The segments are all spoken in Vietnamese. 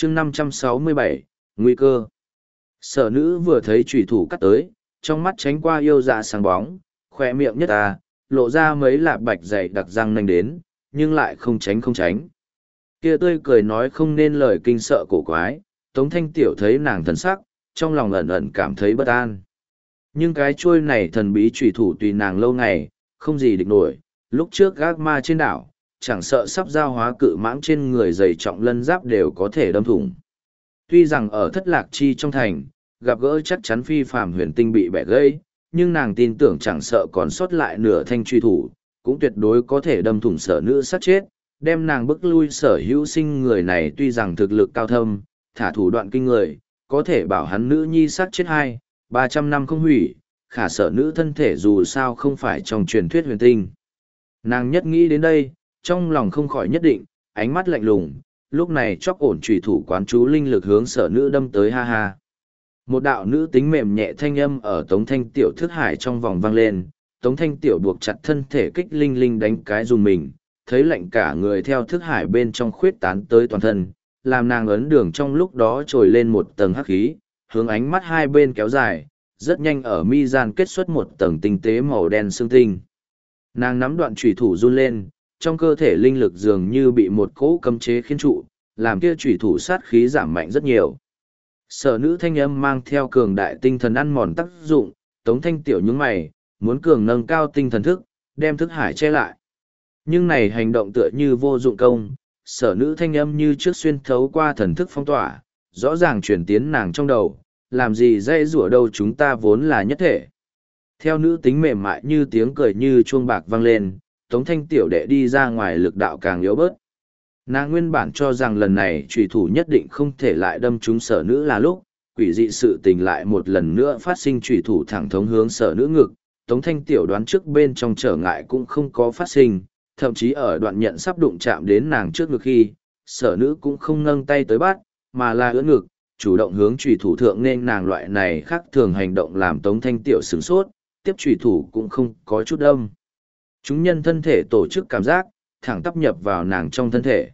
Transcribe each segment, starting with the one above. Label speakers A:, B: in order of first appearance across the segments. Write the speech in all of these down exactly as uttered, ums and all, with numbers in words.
A: chương năm trăm sáu mươi bảy, nguy cơ. Sở nữ vừa thấy trùy thủ cắt tới, trong mắt tránh qua yêu dạ sáng bóng, khoe miệng nhất ta, lộ ra mấy lạp bạch dày đặc răng nanh đến, nhưng lại không tránh không tránh. Kia tươi cười nói không nên lời kinh sợ cổ quái, Tống Thanh Tiểu thấy nàng thần sắc, trong lòng ẩn ẩn cảm thấy bất an. Nhưng cái chuôi này thần bí trùy thủ tùy nàng lâu ngày, không gì địch nổi, lúc trước gác ma trên đảo, chẳng sợ sắp giao hóa cự mãng trên người dày trọng lân giáp đều có thể đâm thủng. Tuy rằng ở thất lạc chi trong thành, gặp gỡ chắc chắn phi phàm huyền tinh bị bẻ gãy, nhưng nàng tin tưởng chẳng sợ còn sót lại nửa thanh truy thủ, cũng tuyệt đối có thể đâm thủng sở nữ sát chết, đem nàng bức lui sở hữu sinh người này. Tuy rằng thực lực cao thâm, thả thủ đoạn kinh người, có thể bảo hắn nữ nhi sát chết hai, ba trăm năm không hủy, khả sở nữ thân thể dù sao không phải trong truyền thuyết huyền tinh. Nàng nhất nghĩ đến đây, trong lòng không khỏi nhất định, ánh mắt lạnh lùng, lúc này chóc ổn trùy thủ quán chú linh lực hướng sở nữ đâm tới ha ha. Một đạo nữ tính mềm nhẹ thanh âm ở Tống Thanh Tiểu thức hải trong vòng vang lên, Tống Thanh Tiểu buộc chặt thân thể kích linh linh đánh cái dùng mình, thấy lạnh cả người theo thức hải bên trong khuyết tán tới toàn thân, làm nàng ấn đường trong lúc đó trồi lên một tầng hắc khí, hướng ánh mắt hai bên kéo dài, rất nhanh ở mi gian kết xuất một tầng tinh tế màu đen xương tinh. Nàng nắm đoạn chủy thủ run lên, trong cơ thể linh lực dường như bị một cỗ cấm chế khiến trụ, làm kia chủy thủ sát khí giảm mạnh rất nhiều. Sở nữ thanh âm mang theo cường đại tinh thần ăn mòn tác dụng, Tống Thanh Tiểu nhướng mày, muốn cường nâng cao tinh thần thức, đem thức hải che lại. Nhưng này hành động tựa như vô dụng công, sở nữ thanh âm như trước xuyên thấu qua thần thức phong tỏa, rõ ràng chuyển tiến nàng trong đầu, làm gì dây rủa đâu, chúng ta vốn là nhất thể. Theo nữ tính mềm mại như tiếng cười như chuông bạc vang lên, Tống Thanh Tiểu đệ đi ra ngoài lực đạo càng yếu bớt. Nàng nguyên bản cho rằng lần này trùy thủ nhất định không thể lại đâm trúng sở nữ là lúc, quỷ dị sự tình lại một lần nữa phát sinh, trùy thủ thẳng thống hướng sở nữ ngực. Tống Thanh Tiểu đoán trước bên trong trở ngại cũng không có phát sinh, thậm chí ở đoạn nhận sắp đụng chạm đến nàng trước ngực khi, sở nữ cũng không nâng tay tới bắt, mà là ưỡn ngực, chủ động hướng trùy thủ thượng, nên nàng loại này khác thường hành động làm Tống Thanh Tiểu sửng sốt, tiếp trùy thủ cũng không có chút âm. Chúng nhân thân thể tổ chức cảm giác, thẳng tắp nhập vào nàng trong thân thể.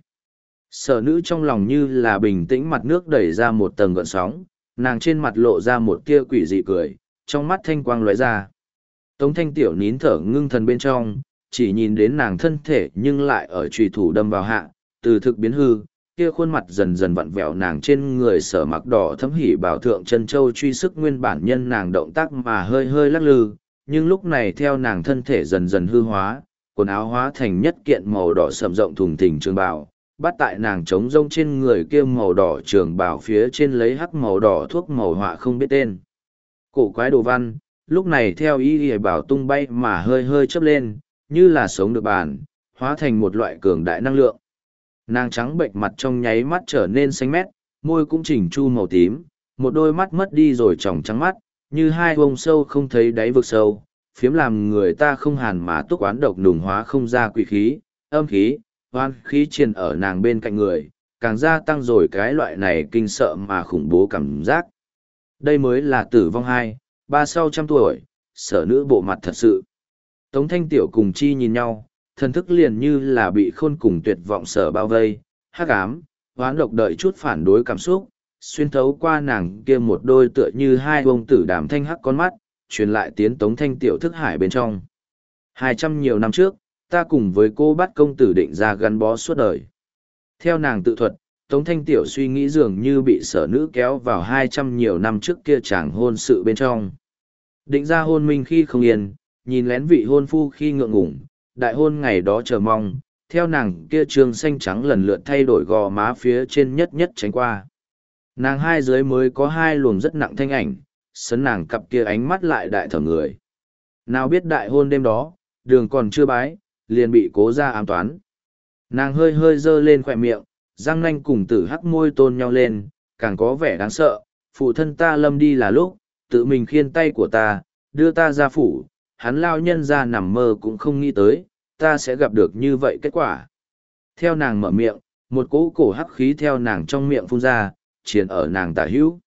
A: Sở nữ trong lòng như là bình tĩnh mặt nước đẩy ra một tầng gợn sóng, nàng trên mặt lộ ra một tia quỷ dị cười, trong mắt thanh quang lóe ra. Tống Thanh Tiểu nín thở ngưng thần bên trong, chỉ nhìn đến nàng thân thể nhưng lại ở trùy thủ đâm vào hạ, từ thực biến hư, kia khuôn mặt dần dần vặn vẹo, nàng trên người sở mặc đỏ thấm hỉ bảo thượng chân châu truy sức nguyên bản nhân nàng động tác mà hơi hơi lắc lư, nhưng lúc này theo nàng thân thể dần dần hư hóa, quần áo hóa thành nhất kiện màu đỏ sầm rộng thùng thình trường bào, bắt tại nàng trống rông trên người kia màu đỏ trường bào phía trên lấy hắc màu đỏ thuốc màu họa không biết tên. Cổ quái đồ văn, lúc này theo y y bảo tung bay mà hơi hơi chớp lên, như là sống được bàn, hóa thành một loại cường đại năng lượng. Nàng trắng bệnh mặt trong nháy mắt trở nên xanh mét, môi cũng chỉnh chu màu tím, một đôi mắt mất đi rồi tròng trắng mắt, như hai vông sâu không thấy đáy vực sâu, phiếm làm người ta không hàn mà túc oán độc nùng hóa không ra quỷ khí, âm khí, hoan khí triền ở nàng bên cạnh người, càng gia tăng rồi cái loại này kinh sợ mà khủng bố cảm giác. Đây mới là tử vong hai, ba sau trăm tuổi, sở nữ bộ mặt thật sự. Tống Thanh Tiểu cùng chi nhìn nhau, thần thức liền như là bị khôn cùng tuyệt vọng sở bao vây, hắc ám, hoán độc đợi chút phản đối cảm xúc, xuyên thấu qua nàng kia một đôi tựa như hai bông tử đàm thanh hắc con mắt, truyền lại tiến Tống Thanh Tiểu thức hải bên trong. Hai trăm nhiều năm trước, ta cùng với cô bắt công tử định ra gắn bó suốt đời. Theo nàng tự thuật, Tống Thanh Tiểu suy nghĩ dường như bị sở nữ kéo vào hai trăm nhiều năm trước kia chàng hôn sự bên trong. Định ra hôn minh khi không yên, nhìn lén vị hôn phu khi ngượng ngủng, đại hôn ngày đó chờ mong, theo nàng kia trường xanh trắng lần lượt thay đổi gò má phía trên nhất nhất tránh qua. Nàng hai dưới mới có hai luồng rất nặng thanh ảnh, sấn nàng cặp kia ánh mắt lại đại thở người. Nào biết đại hôn đêm đó, đường còn chưa bái, liền bị cố ra ám toán. Nàng hơi hơi dơ lên khỏe miệng, răng nanh cùng tử hắc môi tôn nhau lên, càng có vẻ đáng sợ. Phụ thân ta lâm đi là lúc, tự mình khiên tay của ta, đưa ta ra phủ, hắn lao nhân ra nằm mơ cũng không nghĩ tới, ta sẽ gặp được như vậy kết quả. Theo nàng mở miệng, một cỗ cổ hắc khí theo nàng trong miệng phun ra, triền ở nàng tả hữu.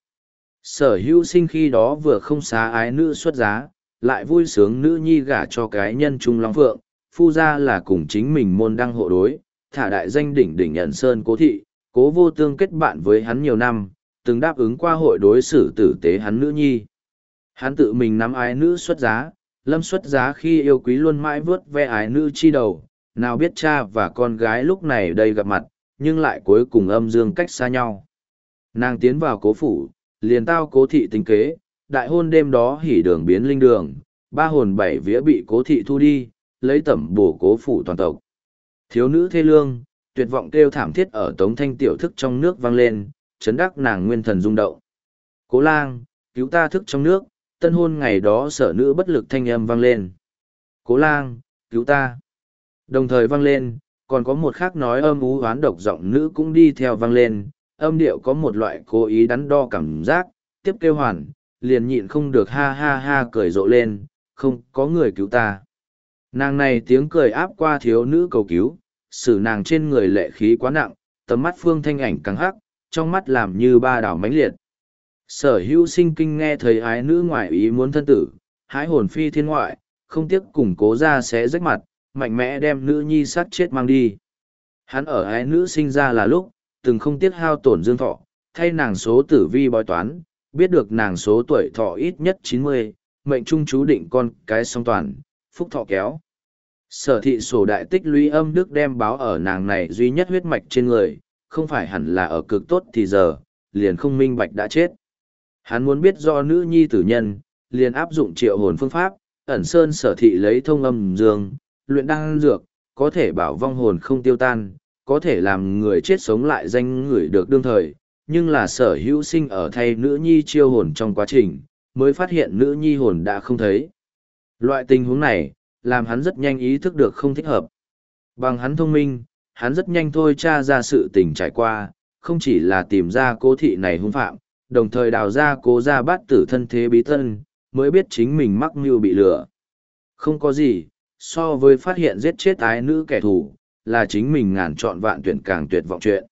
A: Sở hữu sinh khi đó vừa không xá ái nữ xuất giá, lại vui sướng nữ nhi gả cho cái nhân trung long phượng, phu ra là cùng chính mình môn đăng hộ đối, thả đại danh đỉnh đỉnh nhận sơn cố thị, Cố vô tương kết bạn với hắn nhiều năm, từng đáp ứng qua hội đối xử tử tế hắn nữ nhi. Hắn tự mình nắm ái nữ xuất giá, lâm xuất giá khi yêu quý luôn mãi vớt ve ái nữ chi đầu, nào biết cha và con gái lúc này đây gặp mặt, nhưng lại cuối cùng âm dương cách xa nhau. Nàng tiến vào cố phủ, liền tao cố thị tính kế, đại hôn đêm đó hỉ đường biến linh đường, ba hồn bảy vía bị cố thị thu đi, lấy tẩm bổ cố phủ toàn tộc. Thiếu nữ thê lương, tuyệt vọng kêu thảm thiết ở tống thanh tiểu thức trong nước vang lên, chấn đắc nàng nguyên thần rung động. Cố lang, cứu ta thức trong nước, tân hôn ngày đó sở nữ bất lực thanh âm vang lên. Cố lang, cứu ta. Đồng thời vang lên, còn có một khác nói âm ú hoán độc giọng nữ cũng đi theo vang lên, âm điệu có một loại cố ý đắn đo cảm giác, tiếp kêu hoàn, liền nhịn không được ha ha ha cười rộ lên, không có người cứu ta. Nàng này tiếng cười áp qua thiếu nữ cầu cứu, xử nàng trên người lệ khí quá nặng, tầm mắt phương thanh ảnh căng hắc, trong mắt làm như ba đảo mãnh liệt. Sở hữu sinh kinh nghe thấy ái nữ ngoại ý muốn thân tử, hái hồn phi thiên ngoại, không tiếc cùng cố ra sẽ rách mặt, mạnh mẽ đem nữ nhi sát chết mang đi. Hắn ở ái nữ sinh ra là lúc, từng không tiếc hao tổn dương thọ, thay nàng số tử vi bói toán, biết được nàng số tuổi thọ ít nhất chín mươi, mệnh trung chú định con cái song toàn, phúc thọ kéo. Sở thị sổ đại tích lũy âm đức đem báo ở nàng này duy nhất huyết mạch trên người, không phải hẳn là ở cực tốt thì giờ, liền không minh bạch đã chết. Hắn muốn biết do nữ nhi tử nhân, liền áp dụng triệu hồn phương pháp, ẩn sơn sở thị lấy thông âm dương, luyện đăng dược, có thể bảo vong hồn không tiêu tan, có thể làm người chết sống lại danh người được đương thời, nhưng là sở hữu sinh ở thay nữ nhi chiêu hồn trong quá trình, mới phát hiện nữ nhi hồn đã không thấy. Loại tình huống này, làm hắn rất nhanh ý thức được không thích hợp. Bằng hắn thông minh, hắn rất nhanh thôi tra ra sự tình trải qua, không chỉ là tìm ra cố thị này hung phạm, đồng thời đào ra cố ra bát tử thân thế bí tân, mới biết chính mình mắc mưu bị lừa. Không có gì, so với phát hiện giết chết ái nữ kẻ thù, là chính mình ngàn chọn vạn tuyển càng tuyệt vọng chuyện.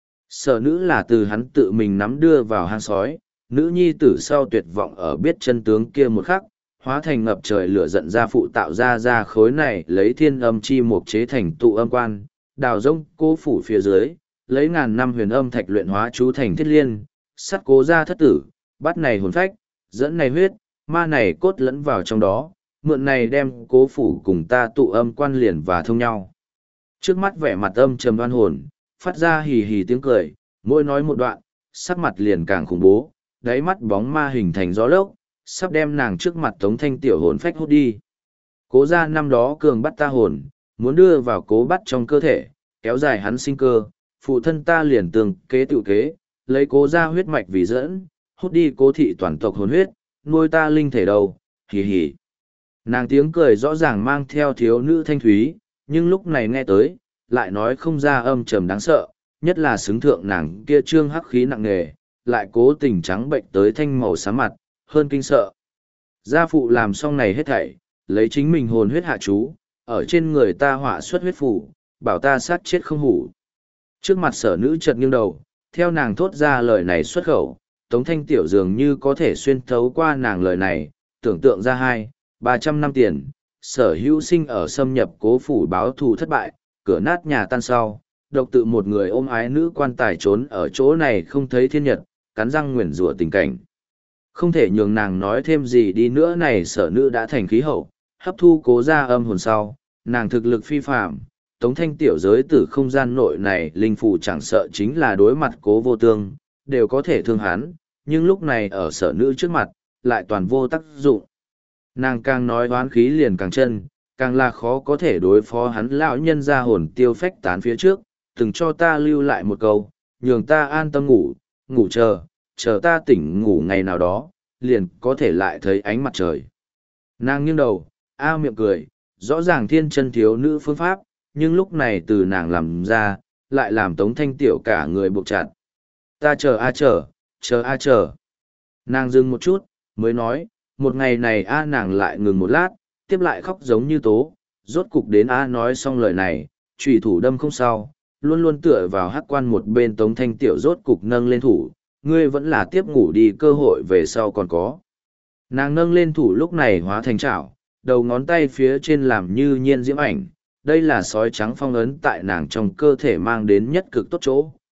A: Sở nữ là từ hắn tự mình nắm đưa vào hang sói, nữ nhi tử sau tuyệt vọng ở biết chân tướng kia một khắc, hóa thành ngập trời lửa giận ra phụ tạo ra ra khối này lấy thiên âm chi mục chế thành tụ âm quan, đào rông cố phủ phía dưới, lấy ngàn năm huyền âm thạch luyện hóa chú thành thiết liên, sắt cố ra thất tử, bắt này hồn phách, dẫn này huyết, ma này cốt lẫn vào trong đó, mượn này đem cố phủ cùng ta tụ âm quan liền và thông nhau. Trước mắt vẻ mặt âm trầm đoan hồn, phát ra hì hì tiếng cười, mỗi nói một đoạn, sắc mặt liền càng khủng bố, đáy mắt bóng ma hình thành gió lốc, sắp đem nàng trước mặt tống thanh tiểu hồn phách hút đi. Cố ra năm đó cường bắt ta hồn, muốn đưa vào cố bắt trong cơ thể, kéo dài hắn sinh cơ, phụ thân ta liền tường kế tự kế, lấy cố ra huyết mạch vì dẫn, hút đi cố thị toàn tộc hồn huyết, nuôi ta linh thể đầu, hì hì. Nàng tiếng cười rõ ràng mang theo thiếu nữ thanh thúy, nhưng lúc này nghe tới, lại nói không ra âm trầm đáng sợ, nhất là xứng thượng nàng kia trương hắc khí nặng nề, lại cố tình trắng bệnh tới thanh màu xám mặt, hơn kinh sợ. Gia phụ làm xong này hết thảy, lấy chính mình hồn huyết hạ chú, ở trên người ta họa xuất huyết phủ, bảo ta sát chết không hủ. Trước mặt sở nữ chợt nghiêng đầu, theo nàng thốt ra lời này xuất khẩu, Tống Thanh Tiểu dường như có thể xuyên thấu qua nàng lời này, tưởng tượng ra hai, ba trăm năm tiền, sở hữu sinh ở xâm nhập cố phủ báo thù thất bại, cửa nát nhà tan sau, độc tự một người ôm ái nữ quan tài trốn ở chỗ này không thấy thiên nhật, cắn răng nguyền rủa tình cảnh. Không thể nhường nàng nói thêm gì đi nữa này sở nữ đã thành khí hậu, hấp thu cố ra âm hồn sau, nàng thực lực phi phạm, Tống Thanh Tiểu giới tử không gian nội này linh phù chẳng sợ chính là đối mặt cố vô tương, đều có thể thương hắn, nhưng lúc này ở sở nữ trước mặt, lại toàn vô tác dụng. Nàng càng nói oán khí liền càng chân, càng là khó có thể đối phó hắn lão nhân ra hồn tiêu phách tán phía trước, từng cho ta lưu lại một câu, nhường ta an tâm ngủ, ngủ chờ, chờ ta tỉnh ngủ ngày nào đó, liền có thể lại thấy ánh mặt trời. Nàng nghiêng đầu, a miệng cười, rõ ràng thiên chân thiếu nữ phương pháp, nhưng lúc này từ nàng làm ra, lại làm Tống Thanh Tiểu cả người buộc chặt. Ta chờ a chờ, chờ a chờ. Nàng dừng một chút, mới nói, một ngày này a nàng lại ngừng một lát, tiếp lại khóc giống như tố, rốt cục đến a nói xong lời này, trùy thủ đâm không sao, luôn luôn tựa vào hắc quan một bên Tống Thanh Tiểu rốt cục nâng lên thủ, ngươi vẫn là tiếp ngủ đi, cơ hội về sau còn có. Nàng nâng lên thủ lúc này hóa thành chảo, đầu ngón tay phía trên làm như nhiên diễm ảnh, đây là sói trắng phong ấn tại nàng trong cơ thể mang đến nhất cực tốt chỗ,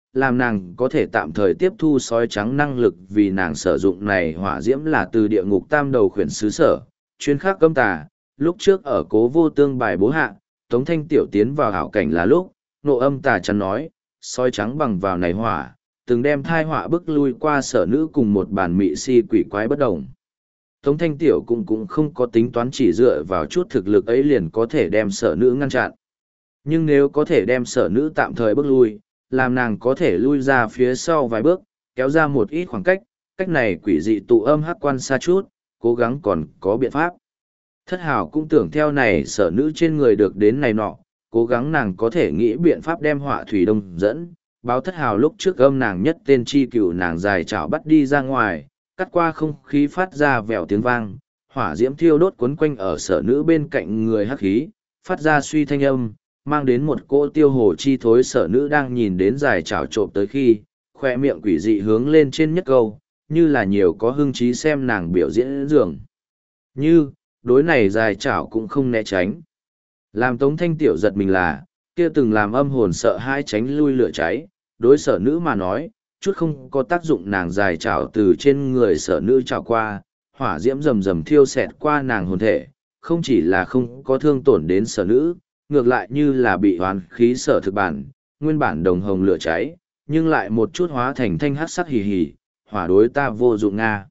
A: làm nàng có thể tạm thời tiếp thu sói trắng năng lực vì nàng sử dụng này hỏa diễm là từ địa ngục tam đầu khuyển sứ sở, chuyên khắc âm tà. Lúc trước ở cố vô tương bài bố hạ, Tống Thanh Tiểu tiến vào hảo cảnh là lúc, nộ âm tà chắn nói, sói trắng bằng vào này hỏa, từng đem thai họa bức lui qua sở nữ cùng một bản mị si quỷ quái bất đồng. Tống Thanh Tiểu cũng cũng không có tính toán chỉ dựa vào chút thực lực ấy liền có thể đem sở nữ ngăn chặn. Nhưng nếu có thể đem sở nữ tạm thời bước lui, làm nàng có thể lui ra phía sau vài bước, kéo ra một ít khoảng cách, cách này quỷ dị tụ âm hắc quan xa chút, cố gắng còn có biện pháp. Thất hào cũng tưởng theo này sở nữ trên người được đến này nọ, cố gắng nàng có thể nghĩ biện pháp đem họa thủy đông dẫn, báo thất hào lúc trước âm nàng nhất tên chi cửu nàng dài chảo bắt đi ra ngoài, cắt qua không khí phát ra vèo tiếng vang, hỏa diễm thiêu đốt quấn quanh ở sở nữ bên cạnh người hắc khí, phát ra suy thanh âm, mang đến một cỗ tiêu hồ chi thối. Sở nữ đang nhìn đến dài chảo trộm tới khi, khoe miệng quỷ dị hướng lên trên nhất câu, như là nhiều có hưng trí xem nàng biểu diễn dường. Như, đối này dài chảo cũng không né tránh. Làm Tống Thanh Tiểu giật mình là, kia từng làm âm hồn sợ hai tránh lui lửa cháy, đối sở nữ mà nói, chút không có tác dụng. Nàng dài chảo từ trên người sở nữ chảo qua, hỏa diễm rầm rầm thiêu xẹt qua nàng hồn thể, không chỉ là không có thương tổn đến sở nữ, ngược lại như là bị hoán khí sở thực bản, nguyên bản đồng hồng lửa cháy, nhưng lại một chút hóa thành thanh hát sắc hì hì, hỏa đối ta vô dụng nga.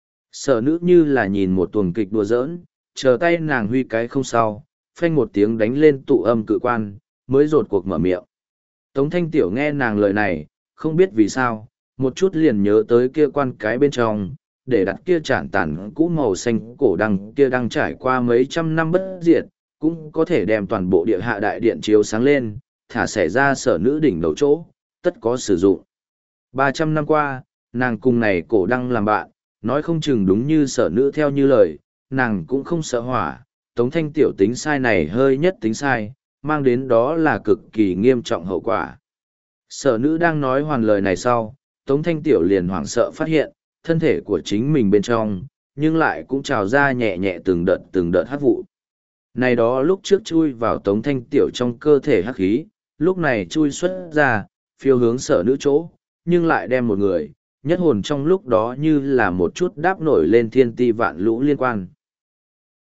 A: Sở nữ như là nhìn một tuồng kịch đùa giỡn, chờ tay nàng huy cái không sao, phanh một tiếng đánh lên tụ âm cự quan, mới rột cuộc mở miệng. Tống Thanh Tiểu nghe nàng lời này, không biết vì sao, một chút liền nhớ tới kia quan cái bên trong, để đặt kia chản tản cũ màu xanh cổ đăng kia đang trải qua mấy trăm năm bất diệt, cũng có thể đem toàn bộ địa hạ đại điện chiếu sáng lên, thả xảy ra sở nữ đỉnh đầu chỗ, tất có sử dụng. Ba trăm năm qua, nàng cùng này cổ đăng làm bạn, nói không chừng đúng như sở nữ theo như lời, nàng cũng không sợ hỏa. Tống Thanh Tiểu tính sai này hơi nhất tính sai, mang đến đó là cực kỳ nghiêm trọng hậu quả. Sở nữ đang nói hoàn lời này sau, Tống Thanh Tiểu liền hoảng sợ phát hiện, thân thể của chính mình bên trong, nhưng lại cũng trào ra nhẹ nhẹ từng đợt từng đợt hắc vụ. Này đó lúc trước chui vào Tống Thanh Tiểu trong cơ thể hắc khí, lúc này chui xuất ra, phiêu hướng sở nữ chỗ, nhưng lại đem một người, nhất hồn trong lúc đó như là một chút đáp nổi lên thiên ti vạn lũ liên quan.